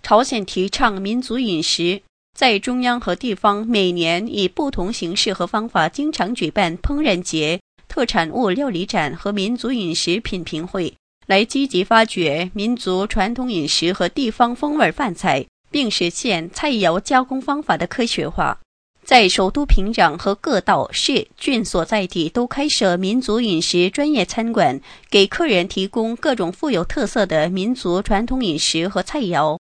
朝鲜提倡民族饮食，在中央和地方每年以不同形式和方法经常举办烹饪节、特产物料理展和民族饮食品评会，来积极发掘民族传统饮食和地方风味饭菜，并实现菜肴加工方法的科学化。在首都平壤和各道市郡所在地都开设民族饮食专业餐馆，给客人提供各种富有特色的民族传统饮食和菜肴。